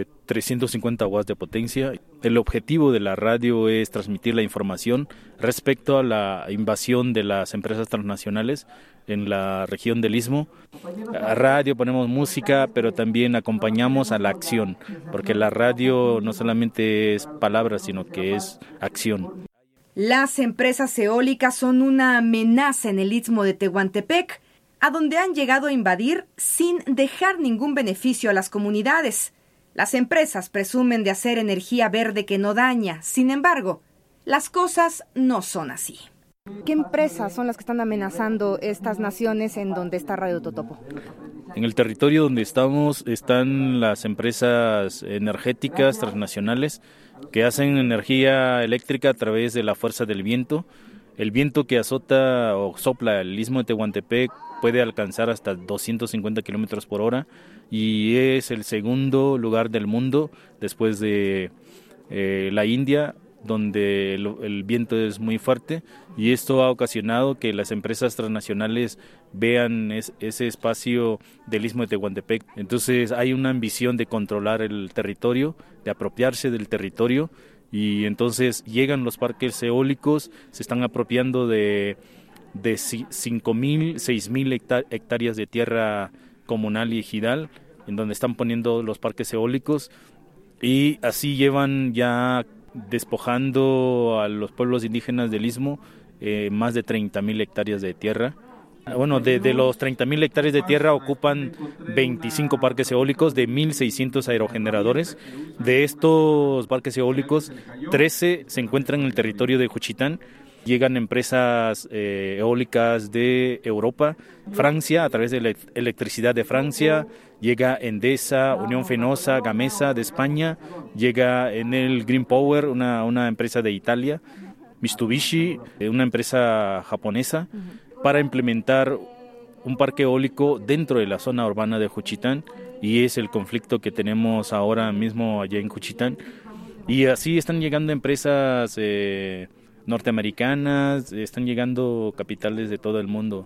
350 watts de potencia. El objetivo de la radio es transmitir la información respecto a la invasión de las empresas transnacionales en la región del Istmo. A radio ponemos música, pero también acompañamos a la acción, porque la radio no solamente es palabras, sino que es acción. Las empresas eólicas son una amenaza en el Istmo de Tehuantepec, a donde han llegado a invadir sin dejar ningún beneficio a las comunidades. Las empresas presumen de hacer energía verde que no daña. Sin embargo, las cosas no son así. ¿Qué empresas son las que están amenazando estas naciones en donde está Radio Totopo? En el territorio donde estamos están las empresas energéticas transnacionales que hacen energía eléctrica a través de la fuerza del viento. El viento que azota o sopla el Istmo de Tehuantepec puede alcanzar hasta 250 kilómetros por hora y es el segundo lugar del mundo después de la India, donde el viento es muy fuerte, y esto ha ocasionado que las empresas transnacionales vean ese espacio del Istmo de Tehuantepec. Entonces hay una ambición de controlar el territorio, de apropiarse del territorio, y entonces llegan los parques eólicos, se están apropiando de 5.000, 6.000 hectáreas de tierra comunal y ejidal, en donde están poniendo los parques eólicos, y así llevan ya despojando a los pueblos indígenas del Istmo más de 30.000 hectáreas de tierra. Bueno, de los 30.000 hectáreas de tierra ocupan 25 parques eólicos de 1.600 aerogeneradores. De estos parques eólicos, 13 se encuentran en el territorio de Juchitán. Llegan empresas eólicas de Europa, Francia, a través de la electricidad de Francia, llega Endesa, Unión Fenosa, Gamesa de España, llega Enel Green Power, una empresa de Italia, Mitsubishi, una empresa japonesa, para implementar un parque eólico dentro de la zona urbana de Juchitán, y es el conflicto que tenemos ahora mismo allá en Juchitán. Y así están llegando empresas norteamericanas, están llegando capitales de todo el mundo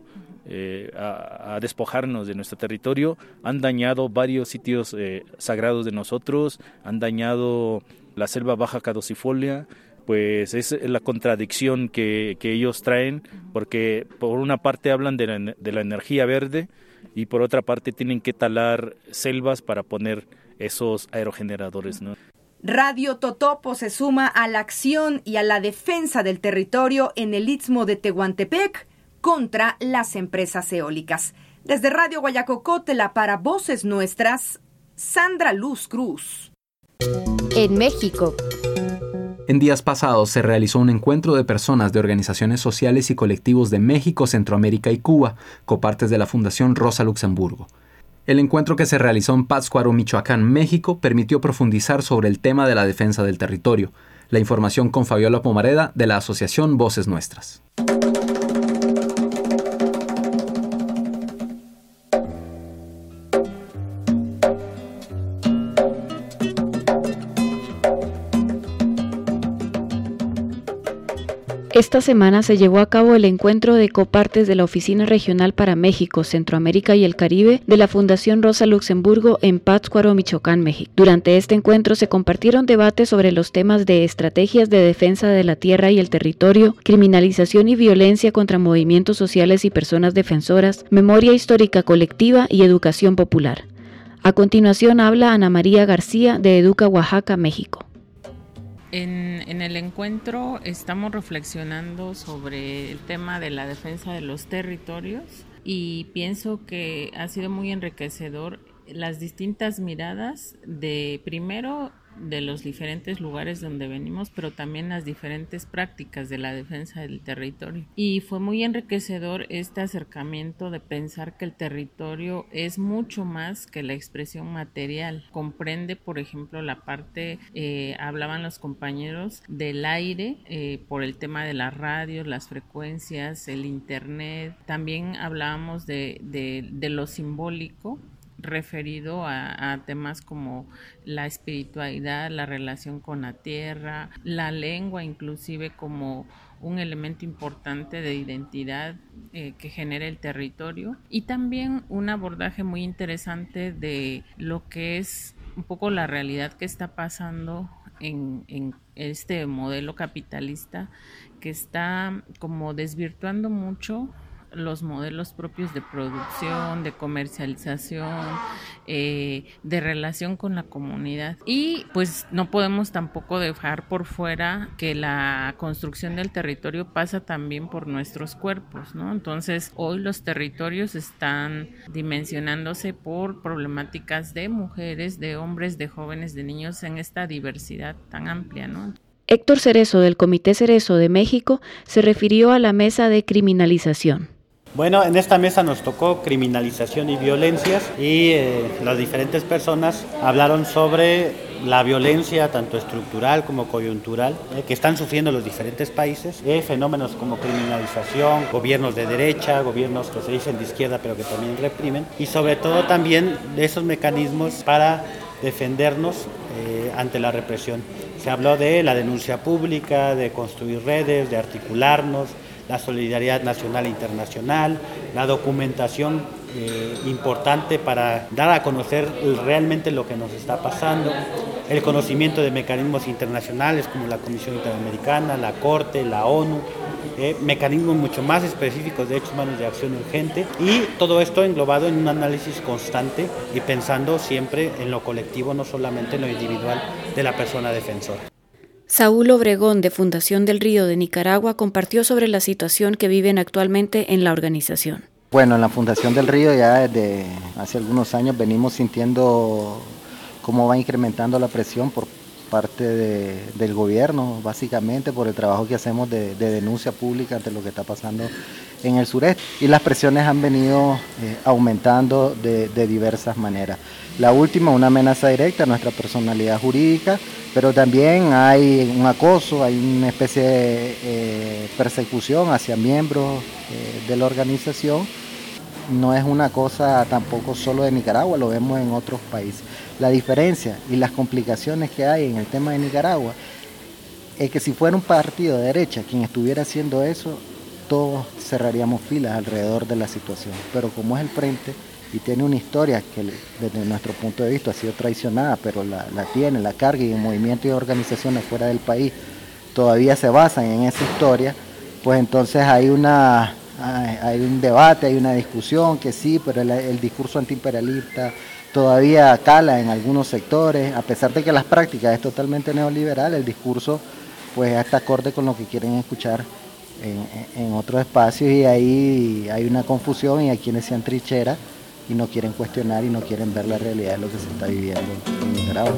a despojarnos de nuestro territorio. Han dañado varios sitios sagrados de nosotros, han dañado la selva baja caducifolia. Pues es la contradicción que ellos traen, porque por una parte hablan de la energía verde y por otra parte tienen que talar selvas para poner esos aerogeneradores, ¿no? Radio Totopo se suma a la acción y a la defensa del territorio en el Istmo de Tehuantepec contra las empresas eólicas. Desde Radio Guayacocotla para Voces Nuestras, Sandra Luz Cruz. En México. En días pasados se realizó un encuentro de personas de organizaciones sociales y colectivos de México, Centroamérica y Cuba, copartes de la Fundación Rosa Luxemburgo. El encuentro, que se realizó en Pátzcuaro, Michoacán, México, permitió profundizar sobre el tema de la defensa del territorio. La información con Fabiola Pomareda de la Asociación Voces Nuestras. Esta semana se llevó a cabo el encuentro de copartes de la Oficina Regional para México, Centroamérica y el Caribe de la Fundación Rosa Luxemburgo en Pátzcuaro, Michoacán, México. Durante este encuentro se compartieron debates sobre los temas de estrategias de defensa de la tierra y el territorio, criminalización y violencia contra movimientos sociales y personas defensoras, memoria histórica colectiva y educación popular. A continuación habla Ana María García de Educa Oaxaca, México. En el encuentro estamos reflexionando sobre el tema de la defensa de los territorios y pienso que ha sido muy enriquecedor las distintas miradas de, primero, de los diferentes lugares donde venimos, pero también las diferentes prácticas de la defensa del territorio. Y fue muy enriquecedor este acercamiento de pensar que el territorio es mucho más que la expresión material. Comprende, por ejemplo, la parte, hablaban los compañeros, del aire, por el tema de las radios, las frecuencias, el internet. También hablábamos de lo simbólico, referido a temas como la espiritualidad, la relación con la tierra, la lengua inclusive como un elemento importante de identidad que genera el territorio, y también un abordaje muy interesante de lo que es un poco la realidad que está pasando en este modelo capitalista que está como desvirtuando mucho los modelos propios de producción, de comercialización, de relación con la comunidad. Y pues no podemos tampoco dejar por fuera que la construcción del territorio pasa también por nuestros cuerpos, ¿no? Entonces, hoy los territorios están dimensionándose por problemáticas de mujeres, de hombres, de jóvenes, de niños, en esta diversidad tan amplia, ¿no? Héctor Cerezo, del Comité Cerezo de México, se refirió a la mesa de criminalización. Bueno, en esta mesa nos tocó criminalización y violencias y las diferentes personas hablaron sobre la violencia tanto estructural como coyuntural que están sufriendo los diferentes países, fenómenos como criminalización, gobiernos de derecha, gobiernos que se dicen de izquierda pero que también reprimen, y sobre todo también de esos mecanismos para defendernos ante la represión. Se habló de la denuncia pública, de construir redes, de articularnos, la solidaridad nacional e internacional, la documentación importante para dar a conocer realmente lo que nos está pasando, el conocimiento de mecanismos internacionales como la Comisión Interamericana, la Corte, la ONU, mecanismos mucho más específicos de derechos humanos de acción urgente, y todo esto englobado en un análisis constante y pensando siempre en lo colectivo, no solamente en lo individual de la persona defensora. Saúl Obregón, de Fundación del Río de Nicaragua, compartió sobre la situación que viven actualmente en la organización. Bueno, en la Fundación del Río ya desde hace algunos años venimos sintiendo cómo va incrementando la presión por parte del gobierno, básicamente por el trabajo que hacemos de denuncia pública ante lo que está pasando en el sureste. Y las presiones han venido aumentando de diversas maneras. La última, una amenaza directa a nuestra personalidad jurídica, pero también hay un acoso, hay una especie de persecución hacia miembros de la organización. No es una cosa tampoco solo de Nicaragua, lo vemos en otros países. La diferencia y las complicaciones que hay en el tema de Nicaragua es que si fuera un partido de derecha quien estuviera haciendo eso, todos cerraríamos filas alrededor de la situación. Pero como es el Frente y tiene una historia que desde nuestro punto de vista ha sido traicionada, pero la tiene, la carga, y el movimiento y organizaciones fuera del país todavía se basan en esa historia, pues entonces hay una hay un debate, hay una discusión que sí, pero el discurso antiimperialista todavía cala en algunos sectores, a pesar de que las prácticas es totalmente neoliberal, el discurso pues está acorde con lo que quieren escuchar en otros espacios, y ahí hay una confusión y hay quienes se atrincheran y no quieren cuestionar y no quieren ver la realidad de lo que se está viviendo en Nicaragua.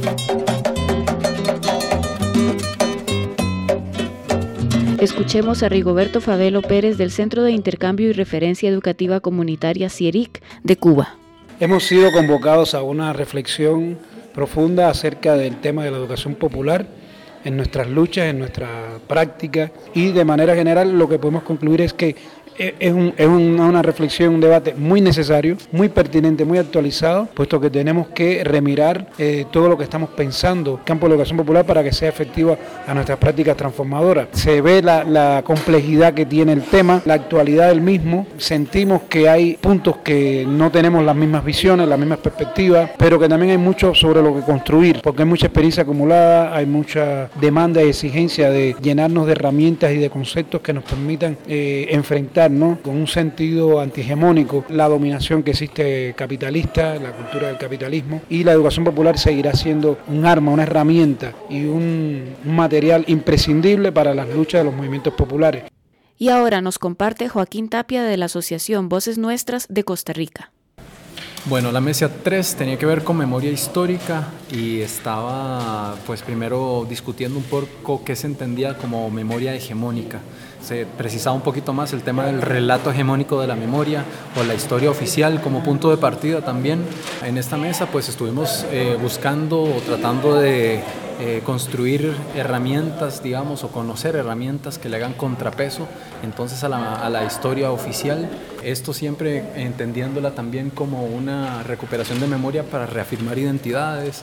Escuchemos a Rigoberto Favelo Pérez del Centro de Intercambio y Referencia Educativa Comunitaria CIERIC de Cuba. Hemos sido convocados a una reflexión profunda acerca del tema de la educación popular en nuestras luchas, en nuestra práctica, y de manera general lo que podemos concluir es que es una reflexión, un debate muy necesario, muy pertinente, muy actualizado, puesto que tenemos que remirar todo lo que estamos pensando en el campo de la educación popular para que sea efectiva a nuestras prácticas transformadoras. Se ve la complejidad que tiene el tema, la actualidad del mismo, sentimos que hay puntos que no tenemos las mismas visiones, las mismas perspectivas, pero que también hay mucho sobre lo que construir, porque hay mucha experiencia acumulada, hay mucha demanda y exigencia de llenarnos de herramientas y de conceptos que nos permitan enfrentar, ¿no?, con un sentido antihegemónico la dominación que existe capitalista, la cultura del capitalismo, y la educación popular seguirá siendo un arma, una herramienta y un material imprescindible para las luchas de los movimientos populares. Y ahora nos comparte Joaquín Tapia de la Asociación Voces Nuestras de Costa Rica. Bueno, la mesa 3 tenía que ver con memoria histórica y estaba pues primero discutiendo un poco qué se entendía como memoria hegemónica. Se precisaba un poquito más el tema del relato hegemónico de la memoria o la historia oficial como punto de partida también. En esta mesa pues estuvimos buscando o tratando de construir herramientas, digamos, o conocer herramientas que le hagan contrapeso entonces a la historia oficial. Esto siempre entendiéndola también como una recuperación de memoria para reafirmar identidades,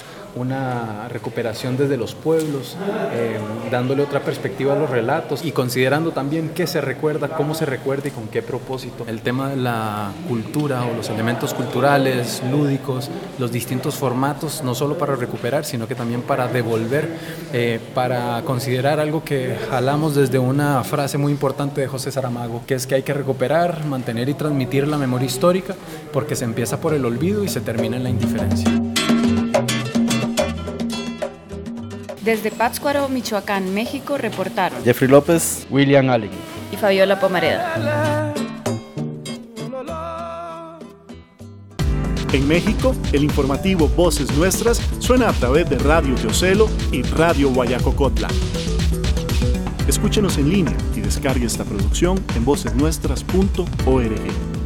una recuperación desde los pueblos, dándole otra perspectiva a los relatos y considerando también qué se recuerda, cómo se recuerda y con qué propósito. El tema de la cultura o los elementos culturales, lúdicos, los distintos formatos, no solo para recuperar, sino que también para devolver, para considerar algo que jalamos desde una frase muy importante de José Saramago, que es que hay que recuperar, mantener y transmitir la memoria histórica, porque se empieza por el olvido y se termina en la indiferencia. Desde Pátzcuaro, Michoacán, México, reportaron Jeffrey López, William Allen y Fabiola Pomareda. En México, el informativo Voces Nuestras suena a través de Radio Teocelo y Radio Guayacocotla. Escúchenos en línea y descargue esta producción en vocesnuestras.org.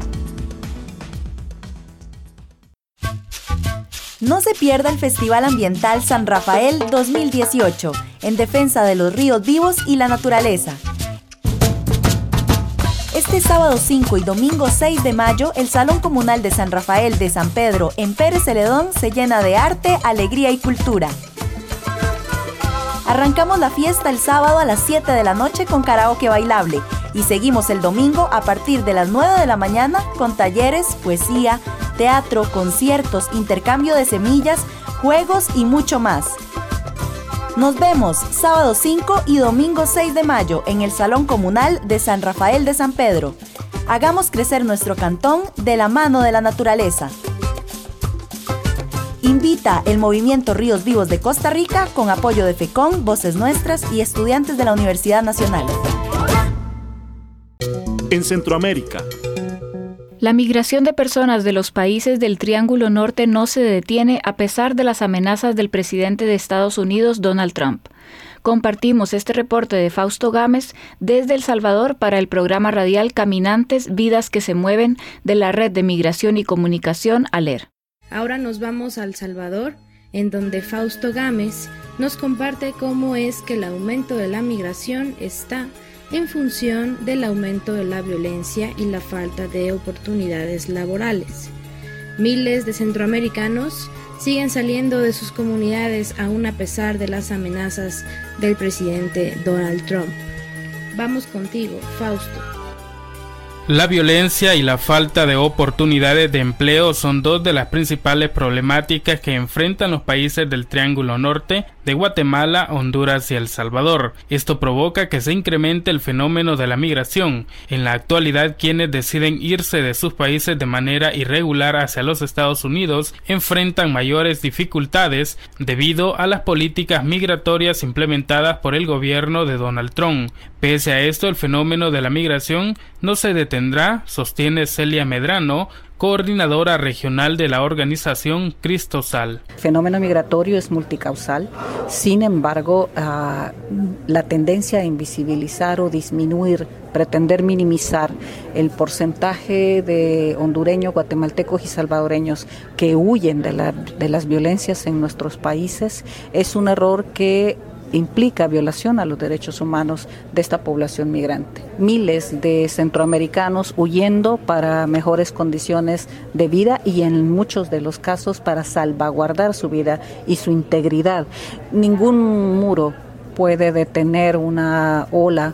No se pierda el Festival Ambiental San Rafael 2018, en defensa de los ríos vivos y la naturaleza. Este sábado 5 y domingo 6 de mayo, el Salón Comunal de San Rafael de San Pedro en Pérez Celedón se llena de arte, alegría y cultura. Arrancamos la fiesta el sábado a las 7 de la noche con karaoke bailable y seguimos el domingo a partir de las 9 de la mañana con talleres, poesía, teatro, conciertos, intercambio de semillas, juegos y mucho más. Nos vemos sábado 5 y domingo 6 de mayo en el Salón Comunal de San Rafael de San Pedro. Hagamos crecer nuestro cantón de la mano de la naturaleza. Invita el Movimiento Ríos Vivos de Costa Rica con apoyo de FECON, Voces Nuestras y estudiantes de la Universidad Nacional. En Centroamérica. La migración de personas de los países del Triángulo Norte no se detiene a pesar de las amenazas del presidente de Estados Unidos, Donald Trump. Compartimos este reporte de Fausto Gámez desde El Salvador para el programa radial Caminantes, Vidas que se Mueven de la Red de Migración y Comunicación ALER. Ahora nos vamos a El Salvador, en donde Fausto Gámez nos comparte cómo es que el aumento de la migración está en función del aumento de la violencia y la falta de oportunidades laborales. Miles de centroamericanos siguen saliendo de sus comunidades aún a pesar de las amenazas del presidente Donald Trump. Vamos contigo, Fausto. La violencia y la falta de oportunidades de empleo son dos de las principales problemáticas que enfrentan los países del Triángulo Norte de Guatemala, Honduras y El Salvador. Esto provoca que se incremente el fenómeno de la migración. En la actualidad, quienes deciden irse de sus países de manera irregular hacia los Estados Unidos enfrentan mayores dificultades debido a las políticas migratorias implementadas por el gobierno de Donald Trump. Pese a esto, el fenómeno de la migración no se detendrá, sostiene Celia Medrano, coordinadora regional de la organización Cristosal. El fenómeno migratorio es multicausal, sin embargo, la tendencia a invisibilizar o disminuir, pretender minimizar el porcentaje de hondureños, guatemaltecos y salvadoreños que huyen de las violencias en nuestros países es un error que implica violación a los derechos humanos de esta población migrante. Miles de centroamericanos huyendo para mejores condiciones de vida y en muchos de los casos para salvaguardar su vida y su integridad. Ningún muro puede detener una ola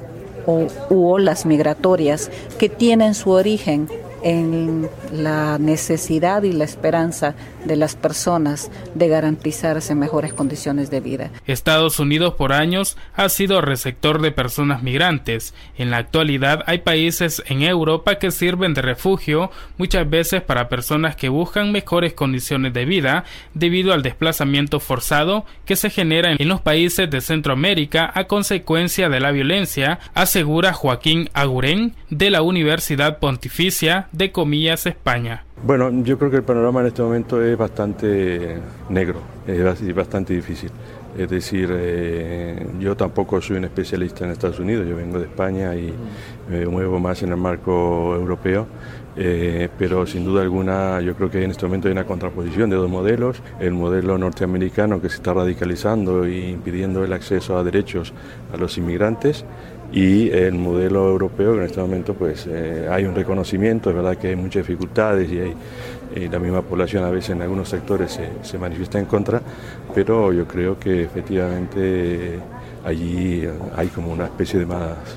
u olas migratorias que tienen su origen en la necesidad y la esperanza de las personas de garantizarse mejores condiciones de vida. Estados Unidos por años ha sido receptor de personas migrantes. En la actualidad hay países en Europa que sirven de refugio muchas veces para personas que buscan mejores condiciones de vida debido al desplazamiento forzado que se genera en los países de Centroamérica a consecuencia de la violencia, asegura Joaquín Agurén de la Universidad Pontificia de Comillas, España. Bueno, yo creo que el panorama en este momento es bastante negro, es bastante difícil. Es decir, yo tampoco soy un especialista en Estados Unidos, yo vengo de España y me muevo más en el marco europeo, pero sin duda alguna yo creo que en este momento hay una contraposición de dos modelos, el modelo norteamericano que se está radicalizando e impidiendo el acceso a derechos a los inmigrantes, y el modelo europeo que en este momento pues hay un reconocimiento, es verdad que hay muchas dificultades y la misma población a veces en algunos sectores se manifiesta en contra, pero yo creo que efectivamente allí hay como una especie de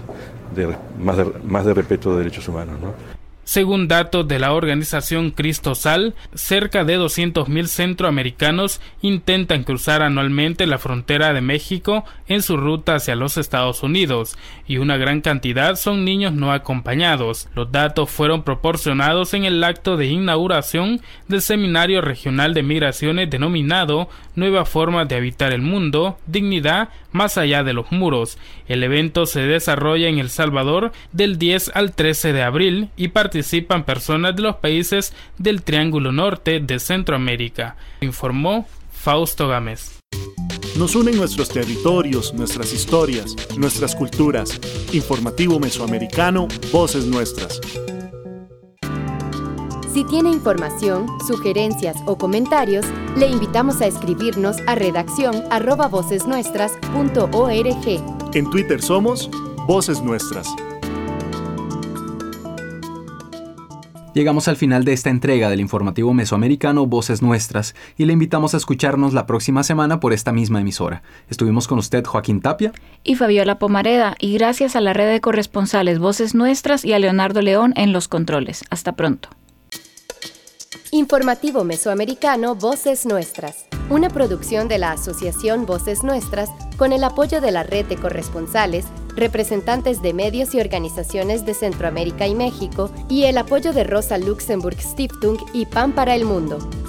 más de respeto de derechos humanos, ¿no? Según datos de la organización Cristosal, cerca de 200.000 centroamericanos intentan cruzar anualmente la frontera de México en su ruta hacia los Estados Unidos, y una gran cantidad son niños no acompañados. Los datos fueron proporcionados en el acto de inauguración del Seminario Regional de Migraciones denominado Nuevas Formas de Habitar el Mundo, Dignidad más allá de los muros. El evento se desarrolla en El Salvador del 10 al 13 de abril y participan personas de los países del Triángulo Norte de Centroamérica, informó Fausto Gámez. Nos unen nuestros territorios, nuestras historias, nuestras culturas. Informativo Mesoamericano, Voces Nuestras. Si tiene información, sugerencias o comentarios, le invitamos a escribirnos a redaccion@vocesnuestras.org. En Twitter somos Voces Nuestras. Llegamos al final de esta entrega del informativo mesoamericano Voces Nuestras y le invitamos a escucharnos la próxima semana por esta misma emisora. Estuvimos con usted, Joaquín Tapia y Fabiola Pomareda, y gracias a la red de corresponsales Voces Nuestras y a Leonardo León en los controles. Hasta pronto. Informativo Mesoamericano Voces Nuestras, una producción de la Asociación Voces Nuestras con el apoyo de la red de corresponsales, representantes de medios y organizaciones de Centroamérica y México y el apoyo de Rosa Luxemburg Stiftung y Pan para el Mundo.